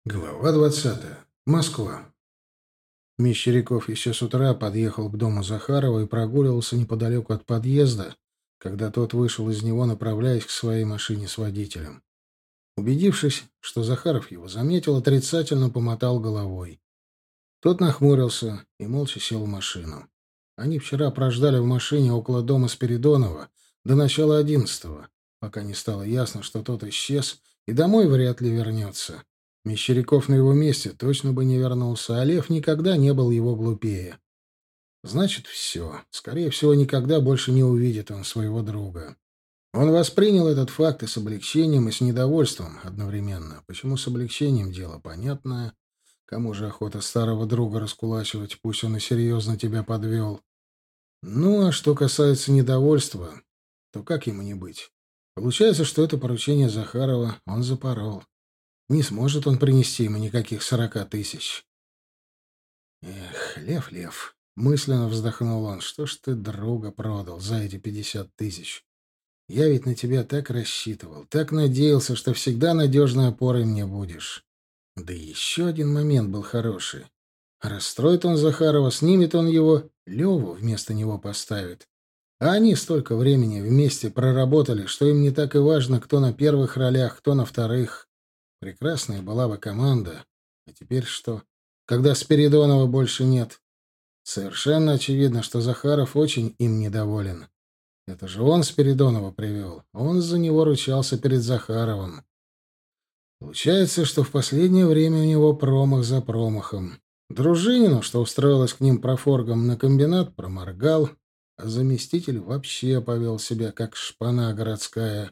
Глава 20. Москва. Мещеряков еще с утра подъехал к дому Захарова и прогуливался неподалеку от подъезда, когда тот вышел из него, направляясь к своей машине с водителем. Убедившись, что Захаров его заметил, отрицательно помотал головой. Тот нахмурился и молча сел в машину. Они вчера прождали в машине около дома Спиридонова до начала 11-го, пока не стало ясно, что тот исчез и домой вряд ли вернется. Мещеряков на его месте точно бы не вернулся, а Лев никогда не был его глупее. Значит, все. Скорее всего, никогда больше не увидит он своего друга. Он воспринял этот факт и с облегчением, и с недовольством одновременно. Почему с облегчением — дело понятное. Кому же охота старого друга раскулачивать, пусть он и серьезно тебя подвел. Ну, а что касается недовольства, то как ему не быть? Получается, что это поручение Захарова он запорол. Не сможет он принести ему никаких 40 000. Эх, Лев, мысленно вздохнул он, что ж ты друга продал за эти 50 000? Я ведь на тебя так рассчитывал, так надеялся, что всегда надежной опорой мне будешь. Да и еще один момент был хороший. Расстроит он Захарова, снимет он его, Леву вместо него поставит. А они столько времени вместе проработали, что им не так и важно, кто на первых ролях, кто на вторых. Прекрасная была бы команда. А теперь что? Когда Спиридонова больше нет? Совершенно очевидно, что Захаров очень им недоволен. Это же он Спиридонова привел. Он за него ручался перед Захаровым. Получается, что в последнее время у него промах за промахом. Дружинину, что устроилась к ним профоргом на комбинат, проморгал, а заместитель вообще повел себя как шпана городская.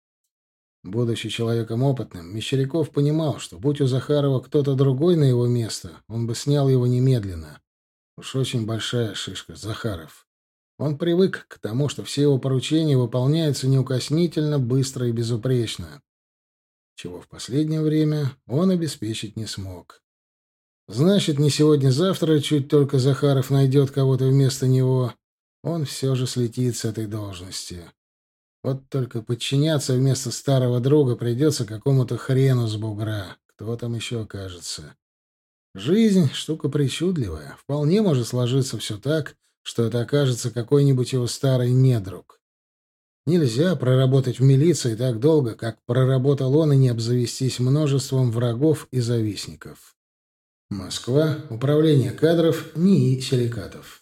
Будучи человеком опытным, Мещеряков понимал, что будь у Захарова кто-то другой на его место, он бы снял его немедленно. Уж очень большая шишка Захаров. Он привык к тому, что все его поручения выполняются неукоснительно, быстро и безупречно, чего в последнее время он обеспечить не смог. Значит, не сегодня-завтра, чуть только Захаров найдет кого-то вместо него, он все же слетит с этой должности. Вот только подчиняться вместо старого друга придется какому-то хрену с бугра. Кто там еще окажется? Жизнь — штука причудливая. Вполне может сложиться все так, что это окажется какой-нибудь его старый недруг. Нельзя проработать в милиции так долго, как проработал он, и не обзавестись множеством врагов и завистников. Москва. Управление кадров НИИ Силикатов.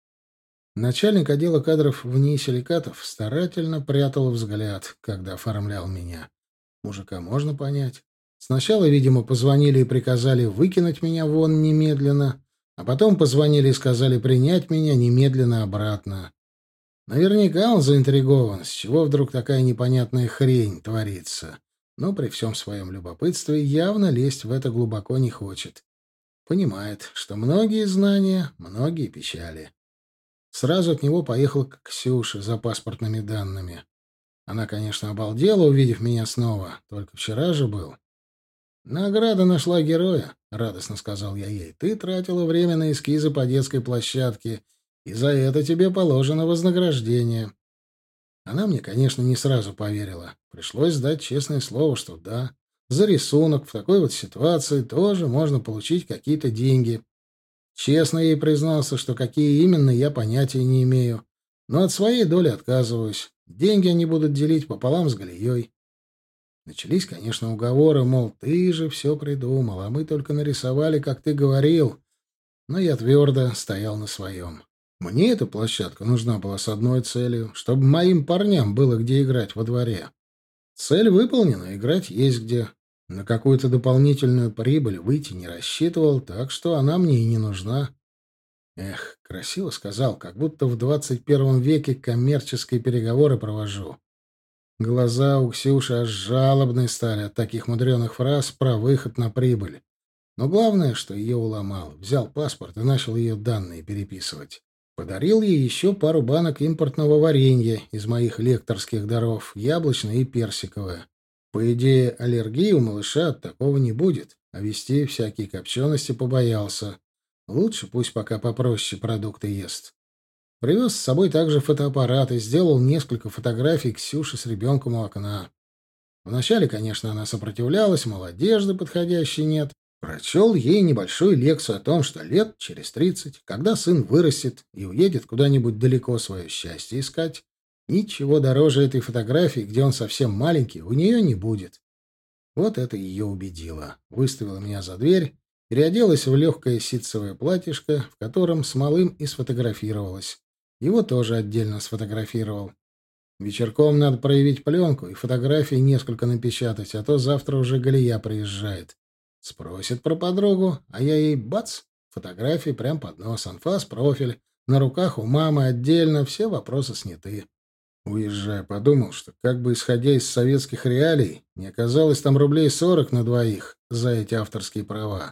Начальник отдела кадров в НИИ Силикатов старательно прятал взгляд, когда оформлял меня. Мужика можно понять. Сначала, видимо, позвонили и приказали выкинуть меня вон немедленно, а потом позвонили и сказали принять меня немедленно обратно. Наверняка он заинтригован, с чего вдруг такая непонятная хрень творится. Но при всем своем любопытстве явно лезть в это глубоко не хочет. Понимает, что многие знания, многие печали. Сразу от него поехал к Ксюше за паспортными данными. Она, конечно, обалдела, увидев меня снова. Только вчера же был. «Награда нашла героя», — радостно сказал я ей. «Ты тратила время на эскизы по детской площадке, и за это тебе положено вознаграждение». Она мне, конечно, не сразу поверила. Пришлось дать честное слово, что да, за рисунок в такой вот ситуации тоже можно получить какие-то деньги. Честно ей признался, что какие именно, я понятия не имею. Но от своей доли отказываюсь. Деньги они будут делить пополам с Галией. Начались, конечно, уговоры, мол, ты же все придумал, а мы только нарисовали, как ты говорил. Но я твердо стоял на своем. Мне эта площадка нужна была с одной целью, чтобы моим парням было где играть во дворе. Цель выполнена, играть есть где. На какую-то дополнительную прибыль выйти не рассчитывал, так что она мне и не нужна. Эх, красиво сказал, как будто в 21 веке коммерческие переговоры провожу. Глаза у Ксюши аж жалобные стали от таких мудреных фраз про выход на прибыль. Но главное, что ее уломал. Взял паспорт и начал ее данные переписывать. Подарил ей еще пару банок импортного варенья из моих лекторских даров, яблочное и персиковое. По идее, аллергии у малыша от такого не будет, а вести всякие копчености побоялся. Лучше пусть пока попроще продукты ест. Привез с собой также фотоаппарат и сделал несколько фотографий Ксюши с ребенком у окна. Вначале, конечно, она сопротивлялась, мол, одежды подходящей нет. Прочел ей небольшую лекцию о том, что лет через 30, когда сын вырастет и уедет куда-нибудь далеко свое счастье искать, ничего дороже этой фотографии, где он совсем маленький, у нее не будет. Вот это ее убедило. Выставила меня за дверь, переоделась в легкое ситцевое платьишко, в котором с малым и сфотографировалась. Его тоже отдельно сфотографировал. Вечерком надо проявить пленку и фотографии несколько напечатать, а то завтра уже Галия приезжает. Спросит про подругу, а я ей бац, фотографии прям под нос, анфас, профиль. На руках у мамы отдельно, все вопросы сняты. Уезжая, подумал, что как бы исходя из советских реалий, не оказалось там рублей 40 на двоих за эти авторские права.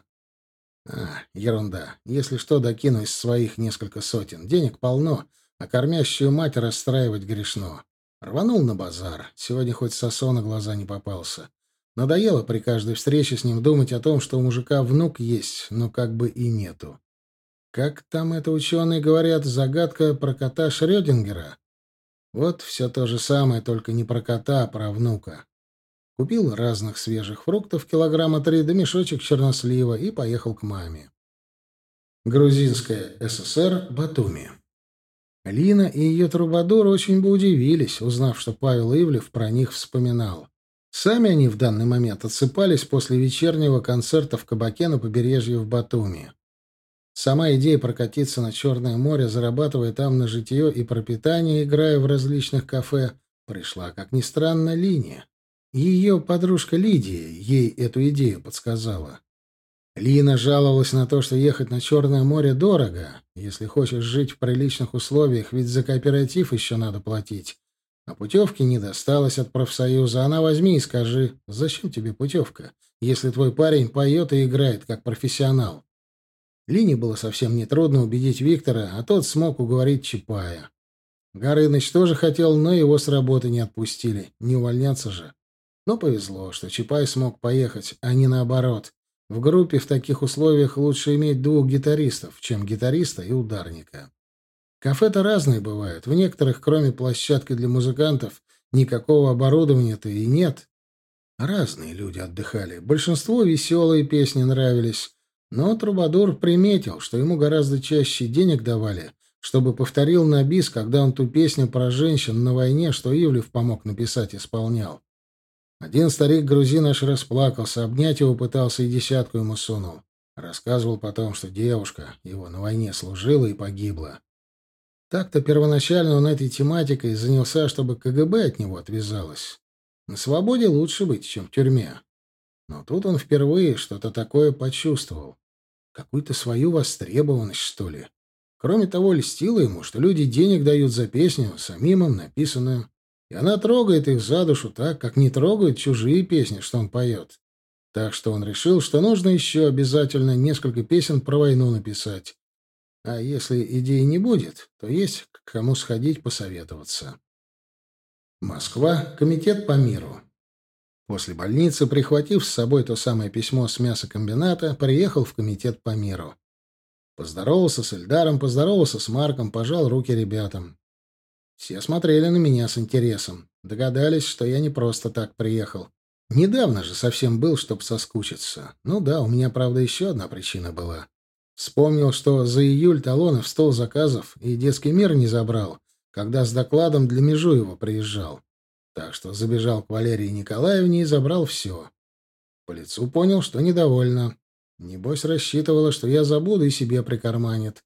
Ерунда. Если что, докину из своих несколько сотен. Денег полно, а кормящую мать расстраивать грешно. Рванул на базар. Сегодня хоть сосо на глаза не попался. Надоело при каждой встрече с ним думать о том, что у мужика внук есть, но как бы и нету. Как там это ученые говорят, загадка про кота Шрёдингера? Вот все то же самое, только не про кота, а про внука. Купил разных свежих фруктов, килограмма 3, да мешочек чернослива и поехал к маме. Грузинская ССР, Батуми. Лина и ее трубадур очень бы удивились, узнав, что Павел Ивлев про них вспоминал. Сами они в данный момент отсыпались после вечернего концерта в кабаке на побережье в Батуми. Сама идея прокатиться на Черное море, зарабатывая там на житье и пропитание, играя в различных кафе, пришла, как ни странно, Лине. Ее подружка Лидия ей эту идею подсказала. Лина жаловалась на то, что ехать на Черное море дорого. Если хочешь жить в приличных условиях, ведь за кооператив еще надо платить. А путевки не досталось от профсоюза. Она возьми и скажи, зачем тебе путевка, если твой парень поет и играет как профессионал. Лине было совсем нетрудно убедить Виктора, а тот смог уговорить Чапая. Горыныч тоже хотел, но его с работы не отпустили. Не увольняться же. Но повезло, что Чапай смог поехать, а не наоборот. В группе в таких условиях лучше иметь двух гитаристов, чем гитариста и ударника. Кафе-то разные бывают. В некоторых, кроме площадки для музыкантов, никакого оборудования-то и нет. Разные люди отдыхали. Большинству веселые песни нравились. Но Трубадур приметил, что ему гораздо чаще денег давали, чтобы повторил на бис, когда он ту песню про женщин на войне, что Ивлев помог написать, исполнял. Один старик-грузин аж расплакался, обнять его пытался и десятку ему сунул. Рассказывал потом, что девушка его на войне служила и погибла. Так-то первоначально он этой тематикой занялся, чтобы КГБ от него отвязалось. На свободе лучше быть, чем в тюрьме. Но тут он впервые что-то такое почувствовал. Какую-то свою востребованность, что ли. Кроме того, льстило ему, что люди денег дают за песню, самим им написанную. И она трогает их за душу так, как не трогают чужие песни, что он поет. Так что он решил, что нужно еще обязательно несколько песен про войну написать. А если идеи не будет, то есть к кому сходить посоветоваться. Москва. Комитет по миру. После больницы, прихватив с собой то самое письмо с мясокомбината, приехал в комитет по миру. Поздоровался с Эльдаром, поздоровался с Марком, пожал руки ребятам. Все смотрели на меня с интересом. Догадались, что я не просто так приехал. Недавно же совсем был, чтоб соскучиться. Ну да, у меня, правда, еще одна причина была. Вспомнил, что за июль талоны в стол заказов и детский мир не забрал, когда с докладом для Межуева приезжал. Так что забежал к Валерии Николаевне и забрал все. По лицу понял, что недовольна. Небось, рассчитывала, что я забуду и себе прикарманит.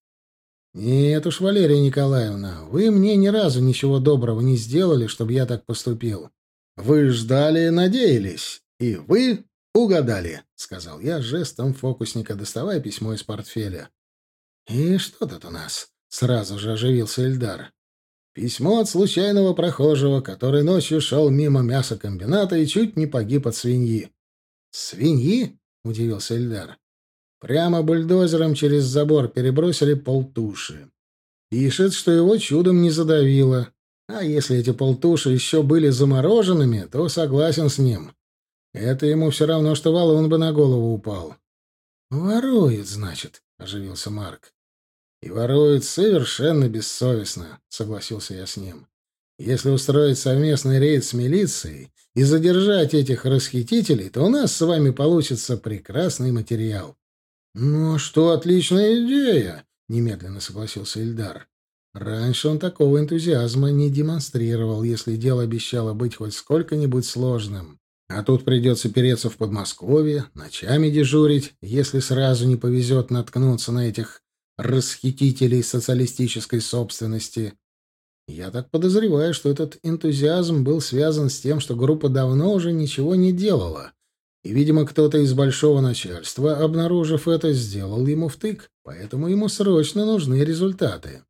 Нет уж, Валерия Николаевна, вы мне ни разу ничего доброго не сделали, чтобы я так поступил. Вы ждали и надеялись, и вы угадали, — сказал я жестом фокусника, доставая письмо из портфеля. И что тут у нас? Сразу же оживился Эльдар. Письмо от случайного прохожего, который ночью шел мимо мясокомбината и чуть не погиб от свиньи. «Свиньи?» — удивился Эльдар. Прямо бульдозером через забор перебросили полтуши. Пишет, что его чудом не задавило. А если эти полтуши еще были замороженными, то согласен с ним. Это ему все равно, что валун бы на голову упал. «Ворует, значит», — оживился Марк. «И ворует совершенно бессовестно», — согласился я с ним. Если устроить совместный рейд с милицией и задержать этих расхитителей, то у нас с вами получится прекрасный материал». «Ну, что отличная идея!» — немедленно согласился Ильдар. Раньше он такого энтузиазма не демонстрировал, если дело обещало быть хоть сколько-нибудь сложным. А тут придется переться в Подмосковье, ночами дежурить, если сразу не повезет наткнуться на этих расхитителей социалистической собственности. Я так подозреваю, что этот энтузиазм был связан с тем, что группа давно уже ничего не делала. И, видимо, кто-то из большого начальства, обнаружив это, сделал ему втык, поэтому ему срочно нужны результаты.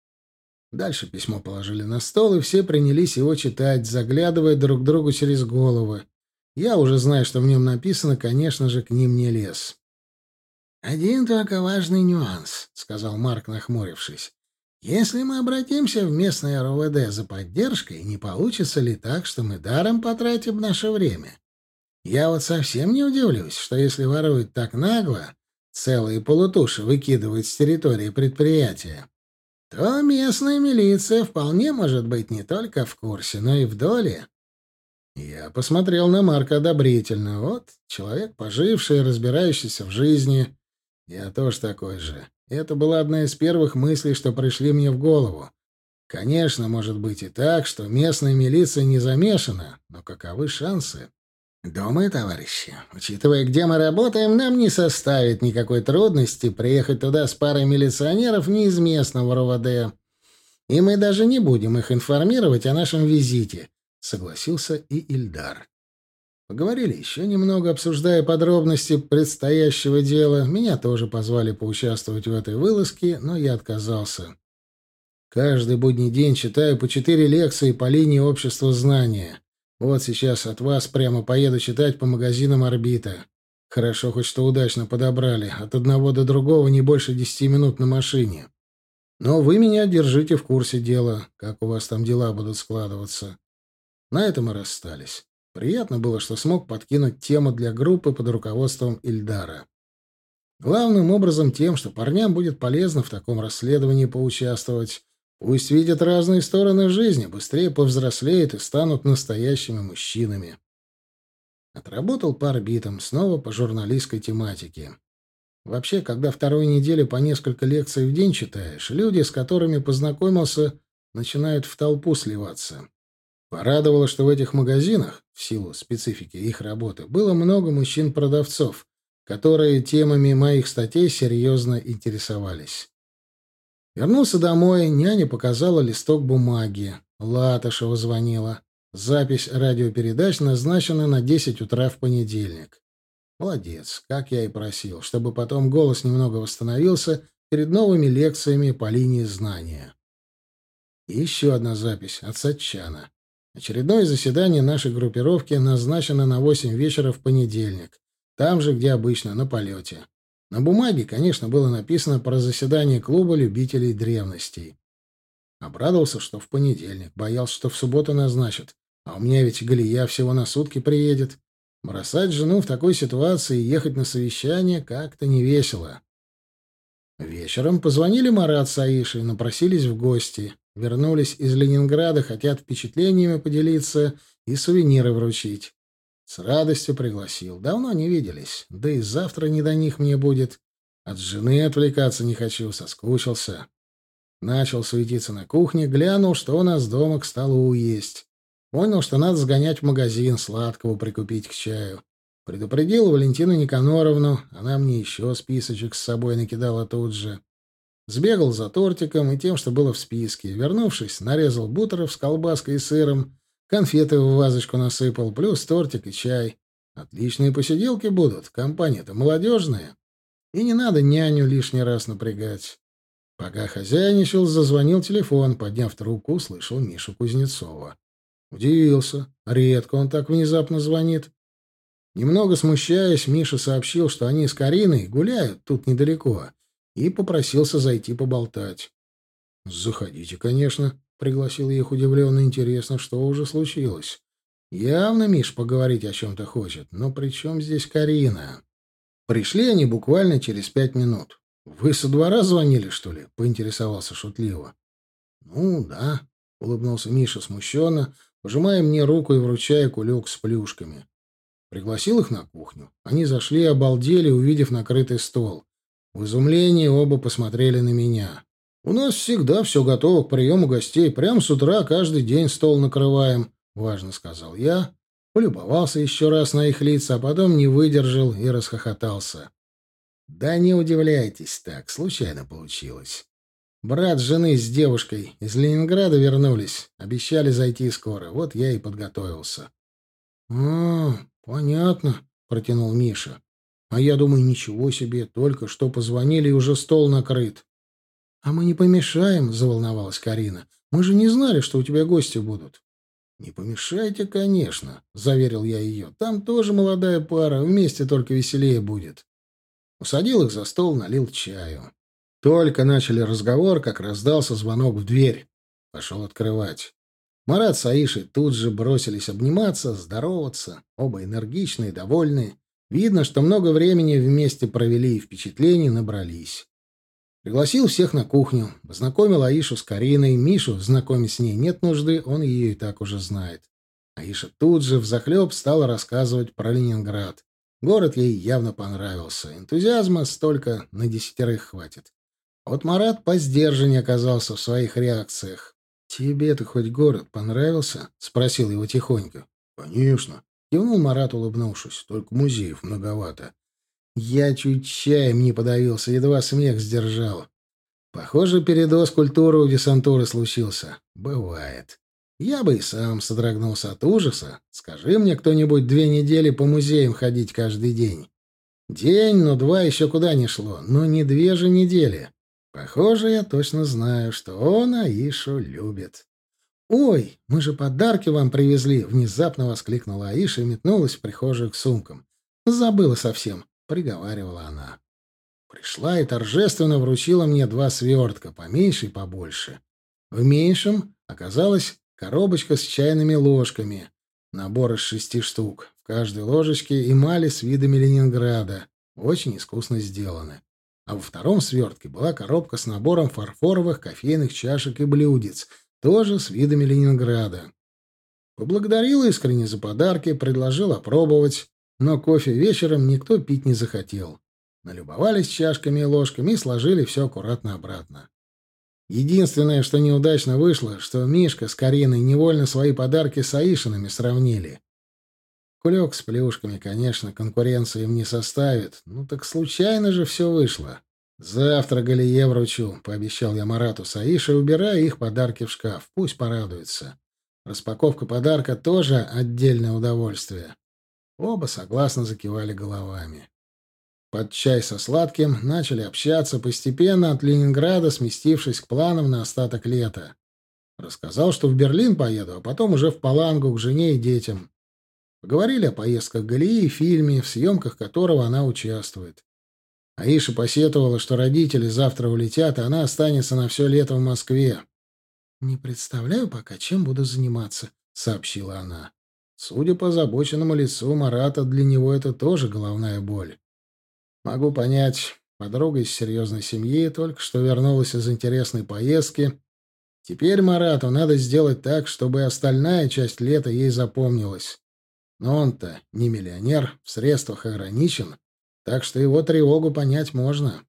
Дальше письмо положили на стол, и все принялись его читать, заглядывая друг другу через головы. Я уже знаю, что в нем написано, конечно же, к ним не лез. «Один только важный нюанс», — сказал Марк, нахмурившись. «Если мы обратимся в местное РОВД за поддержкой, не получится ли так, что мы даром потратим наше время? Я вот совсем не удивлюсь, что если воруют так нагло, целые полутуши выкидывают с территории предприятия, то местная милиция вполне может быть не только в курсе, но и в доле». Я посмотрел на Марка одобрительно. Вот, человек, поживший и разбирающийся в жизни. Я тоже такой же. Это была одна из первых мыслей, что пришли мне в голову. Конечно, может быть и так, что местная милиция не замешана, но каковы шансы? «Думаю, товарищи, учитывая, где мы работаем, нам не составит никакой трудности приехать туда с парой милиционеров не из местного РОВД. И мы даже не будем их информировать о нашем визите», — согласился и Ильдар. Поговорили еще немного, обсуждая подробности предстоящего дела. Меня тоже позвали поучаствовать в этой вылазке, но я отказался. Каждый будний день читаю по 4 лекции по линии общества знания. Вот сейчас от вас прямо поеду читать по магазинам «Орбита». Хорошо хоть что удачно подобрали. От одного до другого не больше 10 минут на машине. Но вы меня держите в курсе дела, как у вас там дела будут складываться. На этом мы расстались. Приятно было, что смог подкинуть тему для группы под руководством Ильдара. Главным образом тем, что парням будет полезно в таком расследовании поучаствовать. Пусть видят разные стороны жизни, быстрее повзрослеют и станут настоящими мужчинами. Отработал по орбитам, снова по журналистской тематике. Вообще, когда вторую неделю по несколько лекций в день читаешь, люди, с которыми познакомился, начинают в толпу сливаться. Порадовало, что в этих магазинах, в силу специфики их работы, было много мужчин-продавцов, которые темами моих статей серьезно интересовались. Вернулся домой, няня показала листок бумаги. Латышева звонила. Запись радиопередач назначена на 10 утра в понедельник. Молодец, как я и просил, чтобы потом голос немного восстановился перед новыми лекциями по линии знания. И еще одна запись от Сатчана. Очередное заседание нашей группировки назначено на 8 вечера в понедельник. Там же, где обычно, на полете. На бумаге, конечно, было написано про заседание клуба любителей древностей. Обрадовался, что в понедельник. Боялся, что в субботу назначат. А у меня ведь Галия всего на сутки приедет. Бросать жену в такой ситуации и ехать на совещание как-то невесело. Вечером позвонили Марат с Аишей, напросились в гости. Вернулись из Ленинграда, хотят впечатлениями поделиться и сувениры вручить. С радостью пригласил. Давно не виделись. Да и завтра не до них мне будет. От жены отвлекаться не хочу, соскучился. Начал суетиться на кухне, глянул, что у нас дома к столу есть. Понял, что надо сгонять в магазин, сладкого прикупить к чаю. Предупредил Валентину Никаноровну, она мне еще списочек с собой накидала тут же. Сбегал за тортиком и тем, что было в списке. Вернувшись, нарезал бутеров с колбаской и сыром, конфеты в вазочку насыпал, плюс тортик и чай. Отличные посиделки будут, компания-то молодежная. И не надо няню лишний раз напрягать. Пока хозяйничал, зазвонил телефон. Подняв трубку, услышал Мишу Кузнецова. Удивился. Редко он так внезапно звонит. Немного смущаясь, Миша сообщил, что они с Кариной гуляют тут недалеко, и попросился зайти поболтать. «Заходите, конечно», — пригласил я их удивленно. «Интересно, что уже случилось?» Явно Миш поговорить о чем-то хочет. Но при чем здесь Карина? Пришли они буквально через 5 минут. «Вы со двора звонили, что ли?» — поинтересовался шутливо. «Ну, да». улыбнулся Миша смущенно, пожимая мне руку и вручая кулек с плюшками. Пригласил их на кухню. Они зашли и обалдели, увидев накрытый стол. В изумлении оба посмотрели на меня. «У нас всегда все готово к приему гостей. Прямо с утра каждый день стол накрываем», — важно сказал я. Полюбовался еще раз на их лица, а потом не выдержал и расхохотался. «Да не удивляйтесь так, случайно получилось. Брат жены с девушкой из Ленинграда вернулись. Обещали зайти скоро. Вот я и подготовился». «А, понятно», — протянул Миша. «А я думаю, ничего себе, только что позвонили, и уже стол накрыт». «А мы не помешаем», — заволновалась Карина. «Мы же не знали, что у тебя гости будут». «Не помешайте, конечно», — заверил я ее. «Там тоже молодая пара, вместе только веселее будет». Усадил их за стол, налил чаю. Только начали разговор, как раздался звонок в дверь. Пошел открывать. Марат с Аишей тут же бросились обниматься, здороваться. Оба энергичные, довольные. Видно, что много времени вместе провели и впечатлений набрались. Пригласил всех на кухню. Познакомил Аишу с Кариной. Мишу знакомить с ней нет нужды, он ее и так уже знает. Аиша тут же взахлеб стала рассказывать про Ленинград. Город ей явно понравился. Энтузиазма столько на 10 хватит. А вот Марат посдержаннее оказался в своих реакциях. «Тебе-то хоть город понравился?» — спросил его тихонько. «Конечно», — кивнул Марат, улыбнувшись. «Только музеев многовато». Я чуть чаем не подавился, едва смех сдержал. Похоже, передоз культуры у десантуры случился. Бывает. Я бы и сам содрогнулся от ужаса. Скажи мне кто-нибудь 2 недели по музеям ходить каждый день. День, но 2 еще куда не шло. Но не 2 же недели. Похоже, я точно знаю, что он Аишу любит. «Ой, мы же подарки вам привезли!» — внезапно воскликнула Аиша и метнулась в прихожую к сумкам. «Забыла совсем», — приговаривала она. Пришла и торжественно вручила мне 2 свертка, поменьше и побольше. В меньшем оказалась коробочка с чайными ложками, набор из 6 штук. В каждой ложечке эмали с видами Ленинграда, очень искусно сделаны. А во втором свертке была коробка с набором фарфоровых кофейных чашек и блюдец, тоже с видами Ленинграда. Поблагодарил искренне за подарки, предложил опробовать, но кофе вечером никто пить не захотел. Налюбовались чашками и ложками и сложили все аккуратно обратно. Единственное, что неудачно вышло, что Мишка с Кариной невольно свои подарки с Аишиными сравнили. Кулек с плюшками, конечно, конкуренции им не составит. Ну так случайно же все вышло. «Завтра Галие вручу», — пообещал я Марату с Аишей, убирая их подарки в шкаф. Пусть порадуются. Распаковка подарка тоже отдельное удовольствие. Оба согласно закивали головами. Под чай со сладким начали общаться, постепенно от Ленинграда сместившись к планам на остаток лета. Рассказал, что в Берлин поеду, а потом уже в Палангу к жене и детям. Поговорили о поездках Галии и фильме, в съемках которого она участвует. Аиша посетовала, что родители завтра улетят, а она останется на все лето в Москве. «Не представляю пока, чем буду заниматься», — сообщила она. Судя по озабоченному лицу Марата, для него это тоже головная боль. Могу понять, подруга из серьезной семьи только что вернулась из интересной поездки. Теперь Марату надо сделать так, чтобы остальная часть лета ей запомнилась. Но он-то не миллионер, в средствах ограничен, так что его тревогу понять можно.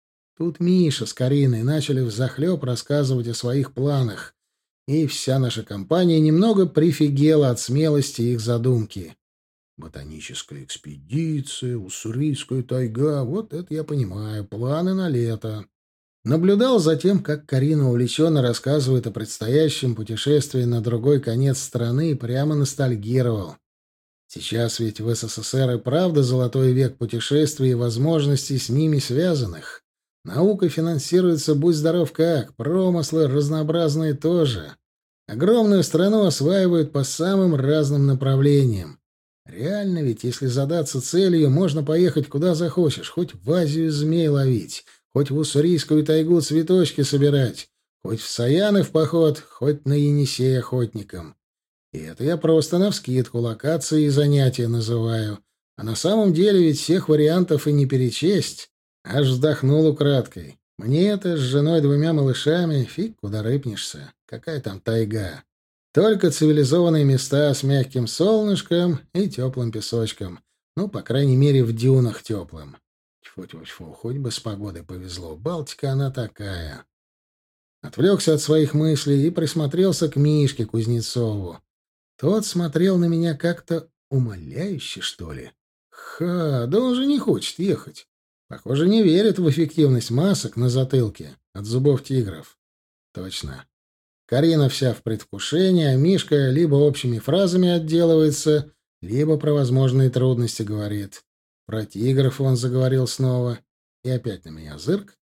Тут Миша с Кариной начали взахлеб рассказывать о своих планах, и вся наша компания немного прифигела от смелости их задумки. Ботаническая экспедиция, уссурийская тайга — вот это я понимаю, планы на лето. Наблюдал за тем, как Карина увлеченно рассказывает о предстоящем путешествии на другой конец страны, и прямо ностальгировал. Сейчас ведь в СССР и правда золотой век путешествий и возможностей с ними связанных. Наука финансируется будь здоров как, промыслы разнообразные тоже. Огромную страну осваивают по самым разным направлениям. Реально ведь, если задаться целью, можно поехать куда захочешь, хоть в Азию змей ловить, хоть в уссурийскую тайгу цветочки собирать, хоть в Саяны в поход, хоть на Енисей охотником. И это я просто навскидку локации и занятия называю. А на самом деле ведь всех вариантов и не перечесть. Аж вздохнул украдкой. Мне-то с женой, двумя малышами фиг куда рыпнешься. Какая там тайга? Только цивилизованные места с мягким солнышком и теплым песочком. Ну, по крайней мере, в дюнах теплым. Тьфу-тьфу-тьфу, хоть бы с погодой повезло. Балтика она такая. Отвлекся от своих мыслей и присмотрелся к Мишке Кузнецову. Тот смотрел на меня как-то умоляюще, что ли. Да он же не хочет ехать. Похоже, не верит в эффективность масок на затылке от зубов тигров. Точно. Карина вся в предвкушении, а Мишка либо общими фразами отделывается, либо про возможные трудности говорит. Про тигров он заговорил снова. И опять на меня зырк.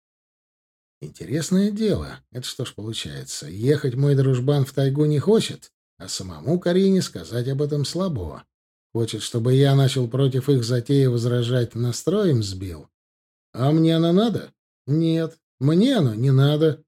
Интересное дело. Это что ж получается? Ехать мой дружбан в тайгу не хочет, а самому Карине сказать об этом слабо. Хочет, чтобы я начал против их затеи возражать, настроем сбил. А мне оно надо? Нет, мне оно не надо.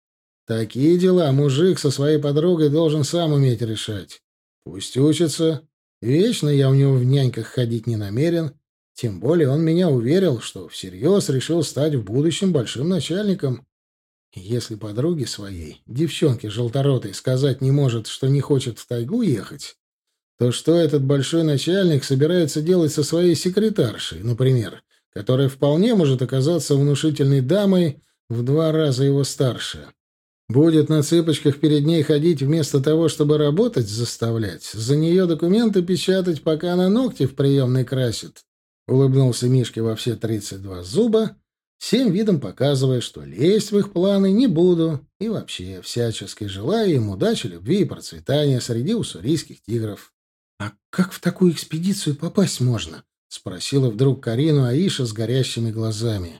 Такие дела мужик со своей подругой должен сам уметь решать. Пусть учится. Вечно я у него в няньках ходить не намерен. Тем более он меня уверил, что всерьез решил стать в будущем большим начальником. Если подруге своей, девчонке желторотой, сказать не может, что не хочет в тайгу ехать, то что этот большой начальник собирается делать со своей секретаршей, например, которая вполне может оказаться внушительной дамой в 2 раза его старше? Будет на цыпочках перед ней ходить вместо того, чтобы работать заставлять, за нее документы печатать, пока она ногти в приемной красит. Улыбнулся Мишке во все 32 зуба, всем видом показывая, что лезть в их планы не буду, и вообще всячески желаю им удачи, любви и процветания среди уссурийских тигров. — А как в такую экспедицию попасть можно? — спросила вдруг Карину Аиша с горящими глазами.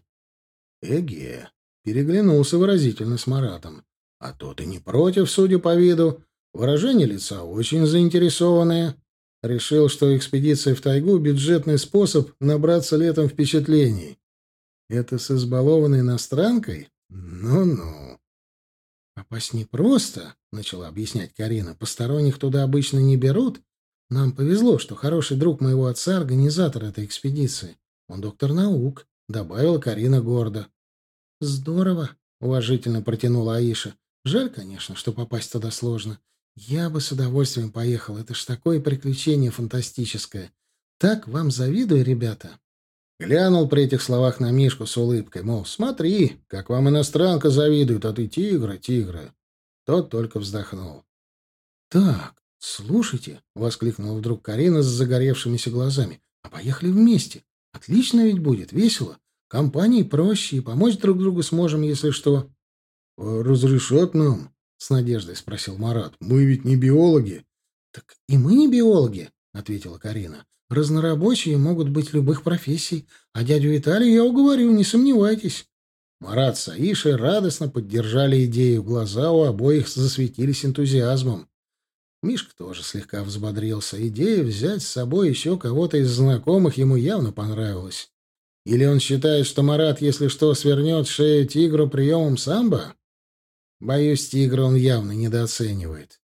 Эге переглянулся выразительно с Маратом. А тот и не против, судя по виду. Выражение лица очень заинтересованное. Решил, что экспедиция в тайгу — бюджетный способ набраться летом впечатлений. Это с избалованной иностранкой? Ну-ну. «Попасть непросто», — начала объяснять Карина. «Посторонних туда обычно не берут. Нам повезло, что хороший друг моего отца — организатор этой экспедиции. Он доктор наук», — добавила Карина гордо. «Здорово», — уважительно протянула Аиша. «Жаль, конечно, что попасть туда сложно. Я бы с удовольствием поехал. Это ж такое приключение фантастическое. Так вам завидую, ребята». Глянул при этих словах на Мишку с улыбкой, мол, смотри, как вам иностранка завидует, а ты тигра, тигра. Тот только вздохнул. «Так, слушайте», — воскликнула вдруг Карина с загоревшимися глазами, — «а поехали вместе. Отлично ведь будет, весело. Компании проще, и помочь друг другу сможем, если что». «Разрешат нам?» — с надеждой спросил Марат. «Мы ведь не биологи». «Так и мы не биологи», — ответила Карина. «Разнорабочие могут быть любых профессий, а дядю Виталия я уговорю, не сомневайтесь». Марат с Аишей радостно поддержали идею, глаза у обоих засветились энтузиазмом. Мишка тоже слегка взбодрился. Идея взять с собой еще кого-то из знакомых ему явно понравилась. Или он считает, что Марат, если что, свернет шею тигру приемом самбо? Боюсь, тигра он явно недооценивает.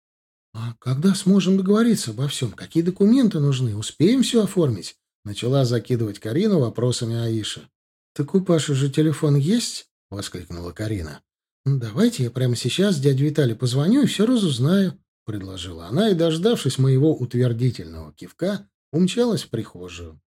«А когда сможем договориться обо всем? Какие документы нужны? Успеем все оформить?» Начала закидывать Карину вопросами Аиша. «Так у Паши же телефон есть?» — воскликнула Карина. «Ну, давайте я прямо сейчас дяде Виталию позвоню и все разузнаю», — предложила она и, дождавшись моего утвердительного кивка, умчалась в прихожую.